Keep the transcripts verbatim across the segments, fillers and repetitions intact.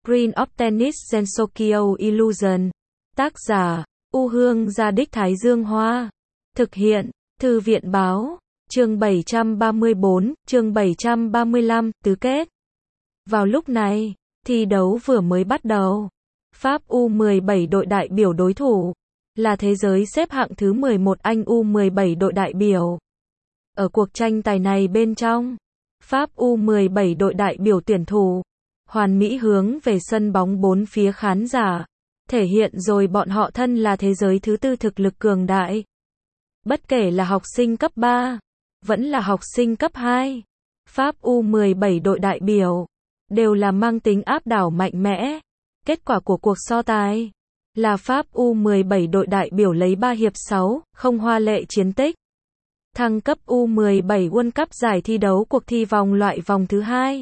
Screen of Tennis Gensokyo Illusion. Tác giả, U Hương Gia Đích Thái Dương Hoa. Thực hiện, Thư viện Báo. Chương bảy trăm ba mươi bốn, chương bảy trăm ba mươi lăm, tứ kết. Vào lúc này, thi đấu vừa mới bắt đầu. Pháp U mười bảy đội đại biểu đối thủ là thế giới xếp hạng thứ mười một Anh U mười bảy đội đại biểu. Ở cuộc tranh tài này bên trong, Pháp U mười bảy đội đại biểu tuyển thủ hoàn mỹ hướng về sân bóng bốn phía khán giả, thể hiện rồi bọn họ thân là thế giới thứ tư thực lực cường đại. Bất kể là học sinh cấp ba, vẫn là học sinh cấp hai, Pháp U mười bảy đội đại biểu đều là mang tính áp đảo mạnh mẽ. Kết quả của cuộc so tài là Pháp U mười bảy đội đại biểu lấy ba hiệp sáu không hoa lệ chiến tích, thăng cấp U mười bảy World Cup giải thi đấu cuộc thi vòng loại vòng thứ hai.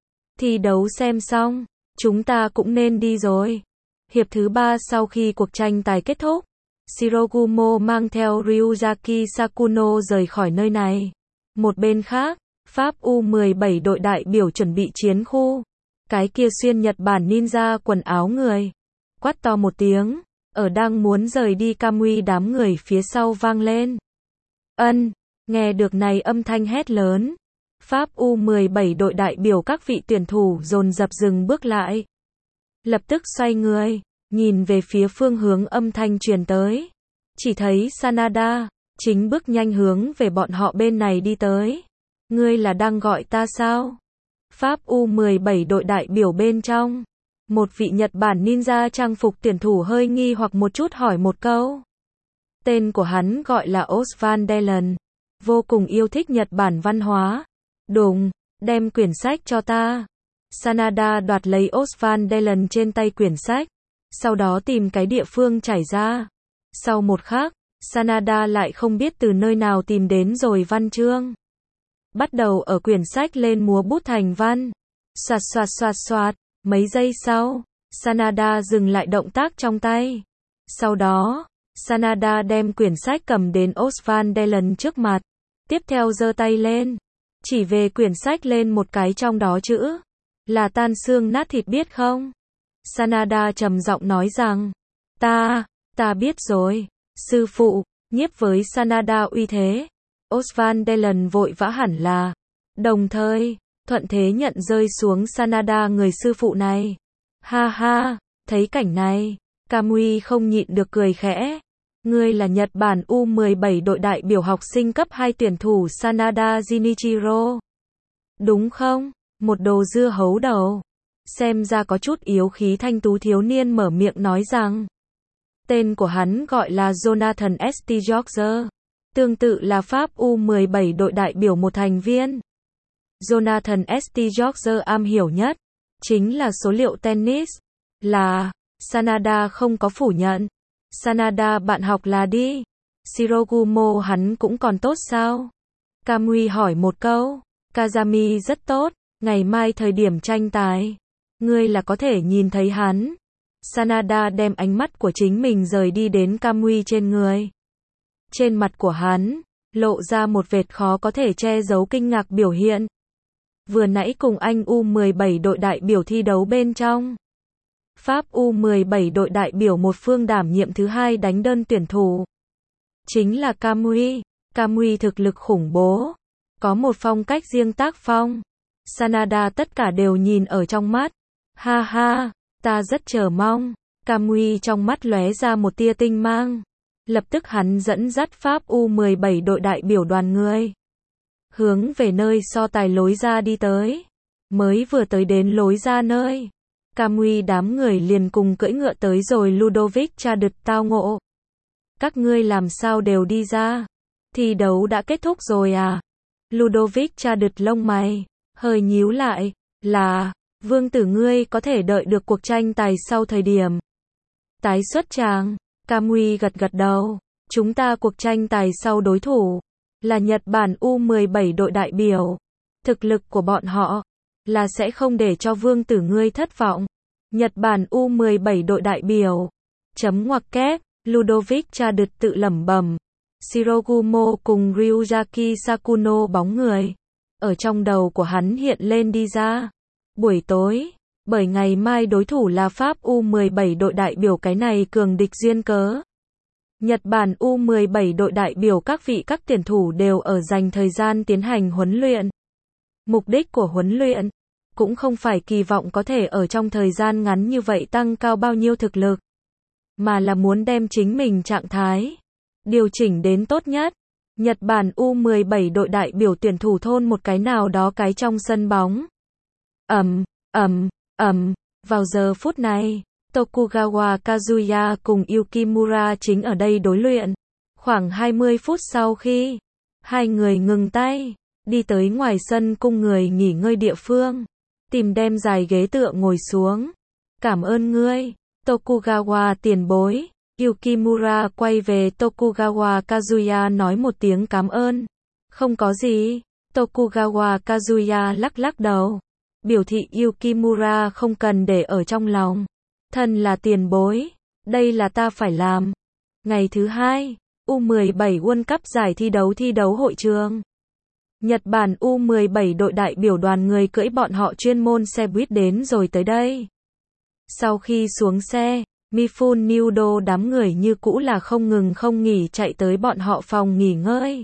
Thi đấu xem xong, chúng ta cũng nên đi rồi. Hiệp thứ ba sau khi cuộc tranh tài kết thúc, Shirogumo mang theo Ryuzaki Sakuno rời khỏi nơi này. Một bên khác, Pháp U mười bảy đội đại biểu chuẩn bị chiến khu. Cái kia xuyên Nhật Bản ninja quần áo người quát to một tiếng, ở đang muốn rời đi Kamui đám người phía sau vang lên. Ân, nghe được này âm thanh hét lớn, Pháp U mười bảy đội đại biểu các vị tuyển thủ dồn dập dừng bước lại. Lập tức xoay người, nhìn về phía phương hướng âm thanh truyền tới. Chỉ thấy Sanada chính bước nhanh hướng về bọn họ bên này đi tới. Ngươi là đang gọi ta sao? Pháp U mười bảy đội đại biểu bên trong, một vị Nhật Bản ninja trang phục tuyển thủ hơi nghi hoặc một chút hỏi một câu. Tên của hắn gọi là Osvan Delen, vô cùng yêu thích Nhật Bản văn hóa. Đùng, đem quyển sách cho ta. Sanada đoạt lấy Osvan Delen trên tay quyển sách, sau đó tìm cái địa phương trải ra. Sau một khắc, Sanada lại không biết từ nơi nào tìm đến rồi văn chương. Bắt đầu ở quyển sách lên múa bút thành văn. Xoạt xoạt xoạt xoạt, mấy giây sau, Sanada dừng lại động tác trong tay. Sau đó, Sanada đem quyển sách cầm đến Osvan Delen trước mặt. Tiếp theo giơ tay lên, chỉ về quyển sách lên một cái trong đó chữ là tan xương nát thịt biết không? Sanada trầm giọng nói rằng, ta, ta biết rồi, sư phụ. Nhiếp với Sanada uy thế, Osvan Delen vội vã hẳn là, đồng thời, thuận thế nhận rơi xuống Sanada người sư phụ này. Ha ha, thấy cảnh này, Kamui không nhịn được cười khẽ. Ngươi là Nhật Bản U mười bảy đội đại biểu học sinh cấp hai tuyển thủ Sanada Jinichiro. Đúng không? Một đồ dưa hấu đầu. Xem ra có chút yếu khí thanh tú thiếu niên mở miệng nói rằng, tên của hắn gọi là Jonathan S T George. Tương tự là Pháp U mười bảy đội đại biểu một thành viên. Jonathan S T George am hiểu nhất chính là số liệu tennis. Là, Sanada không có phủ nhận. Sanada bạn học là đi. Shirogumo hắn cũng còn tốt sao? Kamui hỏi một câu. Kazami rất tốt, ngày mai thời điểm tranh tài, ngươi là có thể nhìn thấy hắn. Sanada đem ánh mắt của chính mình rời đi đến Kamui trên người. Trên mặt của hắn, lộ ra một vệt khó có thể che giấu kinh ngạc biểu hiện. Vừa nãy cùng anh U mười bảy đội đại biểu thi đấu bên trong, Pháp U mười bảy đội đại biểu một phương đảm nhiệm thứ hai đánh đơn tuyển thủ chính là Kamui. Kamui thực lực khủng bố, có một phong cách riêng tác phong. Sanada tất cả đều nhìn ở trong mắt. Ha ha, ta rất chờ mong. Kamui trong mắt lóe ra một tia tinh mang. Lập tức hắn dẫn dắt Pháp U mười bảy đội đại biểu đoàn người hướng về nơi so tài lối ra đi tới. Mới vừa tới đến lối ra nơi, Kamui đám người liền cùng cưỡi ngựa tới rồi Ludovic tra đực tao ngộ. Các ngươi làm sao đều đi ra? Thi đấu đã kết thúc rồi à? Ludovic tra đực lông mày hơi nhíu lại. Là, vương tử ngươi có thể đợi được cuộc tranh tài sau thời điểm tái xuất tràng. Kamui gật gật đầu. Chúng ta cuộc tranh tài sau đối thủ là Nhật Bản U mười bảy đội đại biểu. Thực lực của bọn họ là sẽ không để cho vương tử ngươi thất vọng. Nhật Bản U mười bảy đội đại biểu. Chấm ngoặc kép, Ludovic tra đực tự lẩm bẩm. Shirogumo cùng Ryuzaki Sakuno bóng người ở trong đầu của hắn hiện lên đi ra. Buổi tối, Bởi ngày mai đối thủ là Pháp U mười bảy đội đại biểu cái này cường địch duyên cớ. Nhật Bản U mười bảy đội đại biểu các vị các tuyển thủ đều ở dành thời gian tiến hành huấn luyện. Mục đích của huấn luyện cũng không phải kỳ vọng có thể ở trong thời gian ngắn như vậy tăng cao bao nhiêu thực lực, mà là muốn đem chính mình trạng thái điều chỉnh đến tốt nhất. Nhật Bản U mười bảy đội đại biểu tuyển thủ thôn một cái nào đó cái trong sân bóng. Ầm, ầm, ầm, vào giờ phút này, Tokugawa Kazuya cùng Yukimura chính ở đây đối luyện. Khoảng hai mươi phút sau khi hai người ngừng tay, đi tới ngoài sân cung người nghỉ ngơi địa phương, tìm đem dài ghế tựa ngồi xuống. Cảm ơn ngươi, Tokugawa tiền bối. Yukimura quay về Tokugawa Kazuya nói một tiếng cảm ơn. Không có gì. Tokugawa Kazuya lắc lắc đầu, biểu thị Yukimura không cần để ở trong lòng. Thân là tiền bối, đây là ta phải làm. Ngày thứ hai, U mười bảy World Cup giải thi đấu thi đấu hội trường. Nhật Bản U mười bảy đội đại biểu đoàn người cưỡi bọn họ chuyên môn xe buýt đến rồi tới đây. Sau khi xuống xe, Mifune Nudo đám người như cũ là không ngừng không nghỉ chạy tới bọn họ phòng nghỉ ngơi.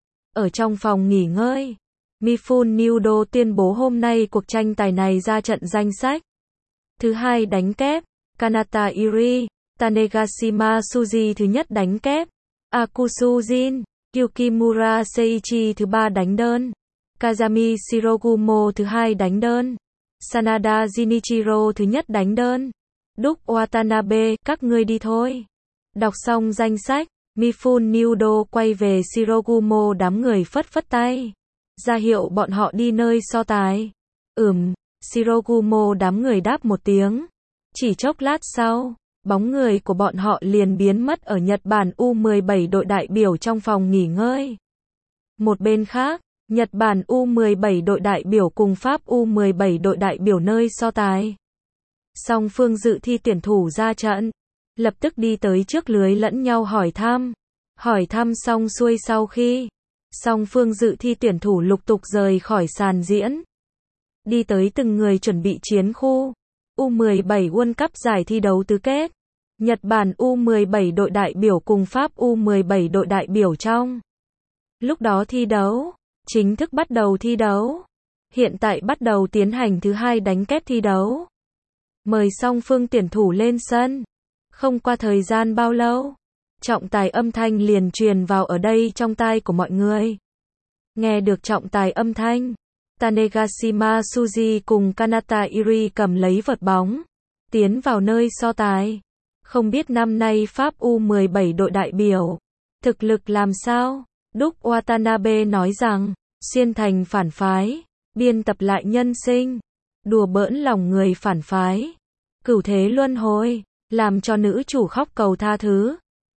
Ở trong phòng nghỉ ngơi, Mifune Nudo tuyên bố hôm nay cuộc tranh tài này ra trận danh sách. Thứ hai đánh kép, Kanata Iri, Tanegashima Suji thứ nhất đánh kép, Akusu Jin, Yukimura Seiichi thứ ba đánh đơn, Kazami Shirogumo thứ hai đánh đơn, Sanada Jinichiro thứ nhất đánh đơn. Đúc Watanabe, các ngươi đi thôi. Đọc xong danh sách, Mifune Nudo quay về Shirogumo đám người phất phất tay, ra hiệu bọn họ đi nơi so tài. Ừm, Shirogumo đám người đáp một tiếng. Chỉ chốc lát sau, bóng người của bọn họ liền biến mất ở Nhật Bản U mười bảy đội đại biểu trong phòng nghỉ ngơi. Một bên khác, Nhật Bản U mười bảy đội đại biểu cùng Pháp U mười bảy đội đại biểu nơi so tài. Song phương dự thi tuyển thủ ra trận, lập tức đi tới trước lưới lẫn nhau hỏi thăm. Hỏi thăm xong xuôi sau khi song phương dự thi tuyển thủ lục tục rời khỏi sàn diễn, đi tới từng người chuẩn bị chiến khu. U mười bảy World Cup giải thi đấu tứ kết. Nhật Bản U mười bảy đội đại biểu cùng Pháp U mười bảy đội đại biểu trong lúc đó thi đấu, chính thức bắt đầu thi đấu. Hiện tại bắt đầu tiến hành thứ hai đánh kép thi đấu. Mời song phương tuyển thủ lên sân. Không qua thời gian bao lâu, trọng tài âm thanh liền truyền vào ở đây trong tai của mọi người. Nghe được trọng tài âm thanh, Tanegashima Suji cùng Kanata Iri cầm lấy vợt bóng, tiến vào nơi so tài. Không biết năm nay Pháp U mười bảy đội đại biểu thực lực làm sao? Đúc Watanabe nói rằng, xuyên thành phản phái, biên tập lại nhân sinh, đùa bỡn lòng người phản phái, cửu thế luân hồi, làm cho nữ chủ khóc cầu tha thứ.